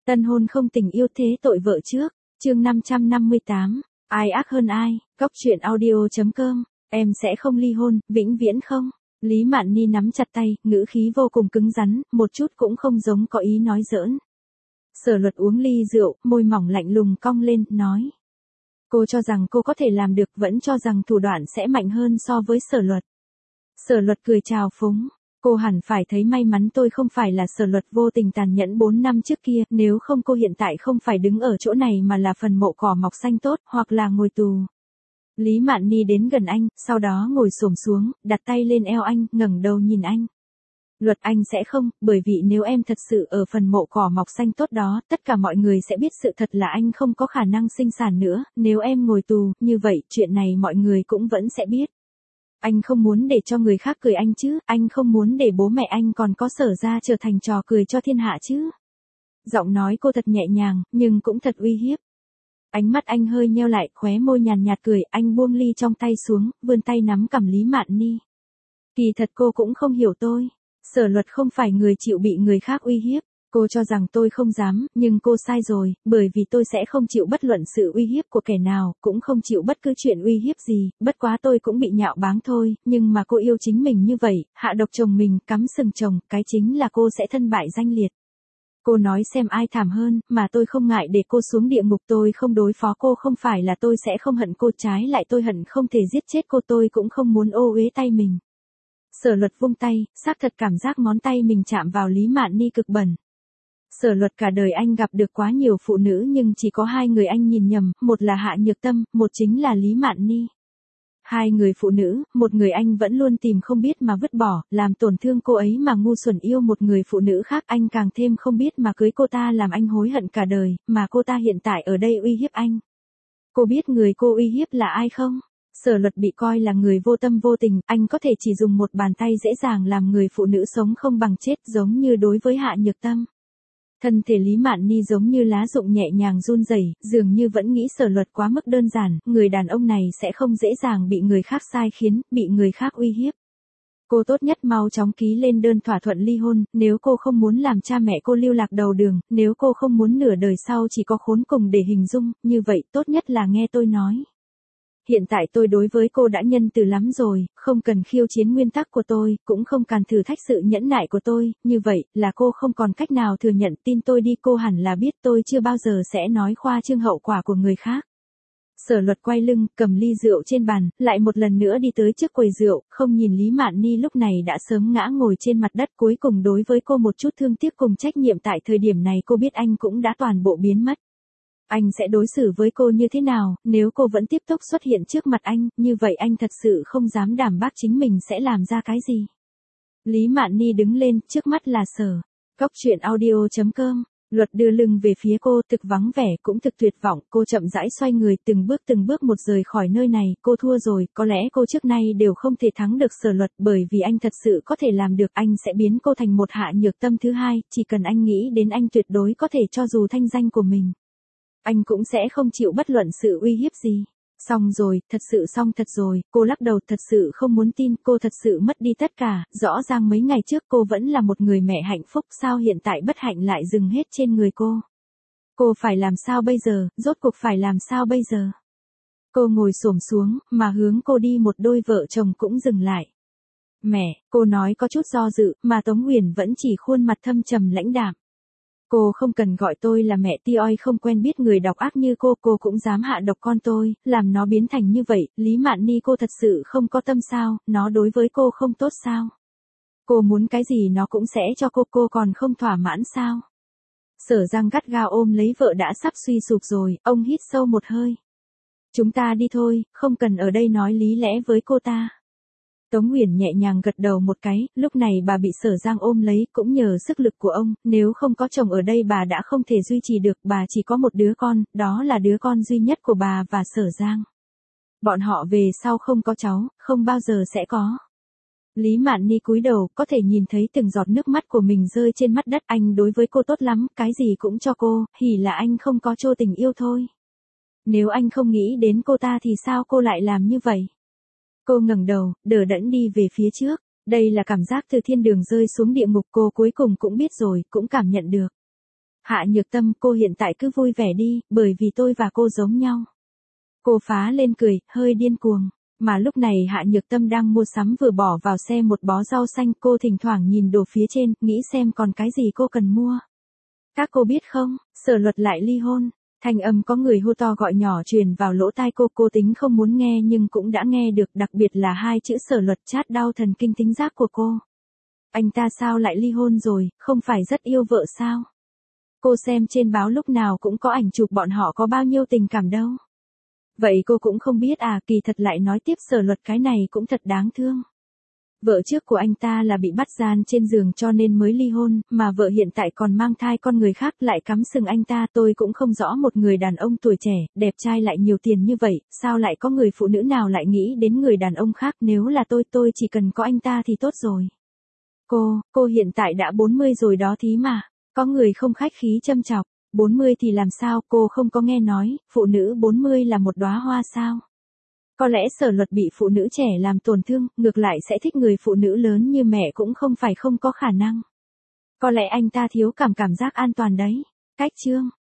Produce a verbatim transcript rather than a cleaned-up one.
Tân hôn không tình yêu thế tội vợ trước, chương năm trăm năm mươi tám, ai ác hơn ai, góc truyện audio.com, em sẽ không ly hôn, vĩnh viễn không. Lý Mạn Ni nắm chặt tay, ngữ khí vô cùng cứng rắn, một chút cũng không giống có ý nói giỡn. Sở Luật uống ly rượu, môi mỏng lạnh lùng cong lên, nói. Cô cho rằng cô có thể làm được, vẫn cho rằng thủ đoạn sẽ mạnh hơn so với Sở Luật. Sở Luật cười chào phúng. Cô hẳn phải thấy may mắn tôi không phải là Sở Luật vô tình tàn nhẫn bốn năm trước kia, nếu không cô hiện tại không phải đứng ở chỗ này mà là phần mộ cỏ mọc xanh tốt, hoặc là ngồi tù. Lý Mạn Ni đến gần anh, sau đó ngồi xổm xuống, đặt tay lên eo anh, ngẩng đầu nhìn anh. Luật anh sẽ không, bởi vì nếu em thật sự ở phần mộ cỏ mọc xanh tốt đó, tất cả mọi người sẽ biết sự thật là anh không có khả năng sinh sản nữa, nếu em ngồi tù, như vậy, chuyện này mọi người cũng vẫn sẽ biết. Anh không muốn để cho người khác cười anh chứ, anh không muốn để bố mẹ anh còn có Sở ra trở thành trò cười cho thiên hạ chứ. Giọng nói cô thật nhẹ nhàng, nhưng cũng thật uy hiếp. Ánh mắt anh hơi nheo lại, khóe môi nhàn nhạt cười, anh buông ly trong tay xuống, vươn tay nắm cằm Lý Mạn Ni. Kỳ thật cô cũng không hiểu tôi. Sở Luật không phải người chịu bị người khác uy hiếp. Cô cho rằng tôi không dám, nhưng cô sai rồi, bởi vì tôi sẽ không chịu bất luận sự uy hiếp của kẻ nào, cũng không chịu bất cứ chuyện uy hiếp gì, bất quá tôi cũng bị nhạo báng thôi, nhưng mà cô yêu chính mình như vậy, hạ độc chồng mình, cắm sừng chồng, cái chính là cô sẽ thân bại danh liệt. Cô nói xem ai thảm hơn, mà tôi không ngại để cô xuống địa ngục, tôi không đối phó cô, không phải là tôi sẽ không hận cô, trái lại tôi hận không thể giết chết cô, tôi cũng không muốn ô uế tay mình. Sở Luật vung tay, xác thật cảm giác ngón tay mình chạm vào Lý Mạn Ni cực bẩn. Sở Luật cả đời anh gặp được quá nhiều phụ nữ nhưng chỉ có hai người anh nhìn nhầm, một là Hạ Nhược Tâm, một chính là Lý Mạn Ni. Hai người phụ nữ, một người anh vẫn luôn tìm không biết mà vứt bỏ, làm tổn thương cô ấy mà ngu xuẩn yêu một người phụ nữ khác, anh càng thêm không biết mà cưới cô ta làm anh hối hận cả đời, mà cô ta hiện tại ở đây uy hiếp anh. Cô biết người cô uy hiếp là ai không? Sở Luật bị coi là người vô tâm vô tình, anh có thể chỉ dùng một bàn tay dễ dàng làm người phụ nữ sống không bằng chết, giống như đối với Hạ Nhược Tâm. Thân thể Lý Mạn Ni giống như lá rụng nhẹ nhàng run rẩy, dường như vẫn nghĩ Sở Luật quá mức đơn giản, người đàn ông này sẽ không dễ dàng bị người khác sai khiến, bị người khác uy hiếp. Cô tốt nhất mau chóng ký lên đơn thỏa thuận ly hôn, nếu cô không muốn làm cha mẹ cô lưu lạc đầu đường, nếu cô không muốn nửa đời sau chỉ có khốn cùng để hình dung, như vậy tốt nhất là nghe tôi nói. Hiện tại tôi đối với cô đã nhân từ lắm rồi, không cần khiêu chiến nguyên tắc của tôi, cũng không cần thử thách sự nhẫn nại của tôi, như vậy là cô không còn cách nào thừa nhận, tin tôi đi, cô hẳn là biết tôi chưa bao giờ sẽ nói khoa trương hậu quả của người khác. Sở Luật quay lưng, cầm ly rượu trên bàn, lại một lần nữa đi tới trước quầy rượu, không nhìn Lý Mạn Ni lúc này đã sớm ngã ngồi trên mặt đất, cuối cùng đối với cô một chút thương tiếc cùng trách nhiệm, tại thời điểm này cô biết anh cũng đã toàn bộ biến mất. Anh sẽ đối xử với cô như thế nào, nếu cô vẫn tiếp tục xuất hiện trước mặt anh, như vậy anh thật sự không dám đảm bác chính mình sẽ làm ra cái gì. Lý Mạn Ni đứng lên, trước mắt là Sở. Góc truyện audio.com, Luật đưa lưng về phía cô, thực vắng vẻ, cũng thực tuyệt vọng, cô chậm rãi xoay người, từng bước từng bước một rời khỏi nơi này, cô thua rồi, có lẽ cô trước nay đều không thể thắng được Sở Luật, bởi vì anh thật sự có thể làm được, anh sẽ biến cô thành một Hạ Nhược Tâm thứ hai, chỉ cần anh nghĩ đến anh tuyệt đối có thể cho dù thanh danh của mình. Anh cũng sẽ không chịu bất luận sự uy hiếp gì. Xong rồi, thật sự xong thật rồi, cô lắc đầu, thật sự không muốn tin, cô thật sự mất đi tất cả, rõ ràng mấy ngày trước cô vẫn là một người mẹ hạnh phúc, sao hiện tại bất hạnh lại dừng hết trên người cô. Cô phải làm sao bây giờ, rốt cuộc phải làm sao bây giờ. Cô ngồi xổm xuống, mà hướng cô đi một đôi vợ chồng cũng dừng lại. Mẹ, cô nói có chút do dự, mà Tống Huyền vẫn chỉ khuôn mặt thâm trầm lãnh đạm. Cô không cần gọi tôi là mẹ, ti oi không quen biết người độc ác như cô, cô cũng dám hạ độc con tôi, làm nó biến thành như vậy, Lý Mạn Ni cô thật sự không có tâm sao, nó đối với cô không tốt sao? Cô muốn cái gì nó cũng sẽ cho cô, cô còn không thỏa mãn sao? Sở Giang gắt gao ôm lấy vợ đã sắp suy sụp rồi, ông hít sâu một hơi. Chúng ta đi thôi, không cần ở đây nói lý lẽ với cô ta. Tống Huyền nhẹ nhàng gật đầu một cái, lúc này bà bị Sở Giang ôm lấy, cũng nhờ sức lực của ông, nếu không có chồng ở đây bà đã không thể duy trì được, bà chỉ có một đứa con, đó là đứa con duy nhất của bà và Sở Giang. Bọn họ về sau không có cháu, không bao giờ sẽ có. Lý Mạn Ni cúi đầu, có thể nhìn thấy từng giọt nước mắt của mình rơi trên mặt đất, anh đối với cô tốt lắm, cái gì cũng cho cô, hỉ là anh không có trô tình yêu thôi. Nếu anh không nghĩ đến cô ta thì sao cô lại làm như vậy? Cô ngẩng đầu, đờ đẫn đi về phía trước. Đây là cảm giác từ thiên đường rơi xuống địa ngục, cô cuối cùng cũng biết rồi, cũng cảm nhận được. Hạ Nhược Tâm, cô hiện tại cứ vui vẻ đi, bởi vì tôi và cô giống nhau. Cô phá lên cười, hơi điên cuồng. Mà lúc này Hạ Nhược Tâm đang mua sắm vừa bỏ vào xe một bó rau xanh, cô thỉnh thoảng nhìn đồ phía trên, nghĩ xem còn cái gì cô cần mua. Các cô biết không, Sở Luật lại ly hôn. Thanh âm có người hô to gọi nhỏ truyền vào lỗ tai cô, cô tính không muốn nghe nhưng cũng đã nghe được, đặc biệt là hai chữ Sở Luật chát đau thần kinh tính giác của cô. Anh ta sao lại ly hôn rồi, không phải rất yêu vợ sao? Cô xem trên báo lúc nào cũng có ảnh chụp bọn họ có bao nhiêu tình cảm đâu. Vậy cô cũng không biết à, kỳ thật lại nói tiếp Sở Luật cái này cũng thật đáng thương. Vợ trước của anh ta là bị bắt gian trên giường cho nên mới ly hôn, mà vợ hiện tại còn mang thai con người khác lại cắm sừng anh ta. Tôi cũng không rõ một người đàn ông tuổi trẻ, đẹp trai lại nhiều tiền như vậy, sao lại có người phụ nữ nào lại nghĩ đến người đàn ông khác. Nếu là tôi, tôi chỉ cần có anh ta thì tốt rồi. Cô, cô hiện tại đã bốn mươi rồi đó thí mà. Có người không khách khí châm chọc. bốn mươi thì làm sao, cô không có nghe nói, phụ nữ bốn mươi là một đóa hoa sao? Có lẽ Sở Luật bị phụ nữ trẻ làm tổn thương, ngược lại sẽ thích người phụ nữ lớn như mẹ cũng không phải không có khả năng. Có lẽ anh ta thiếu cảm cảm giác an toàn đấy. Cách chương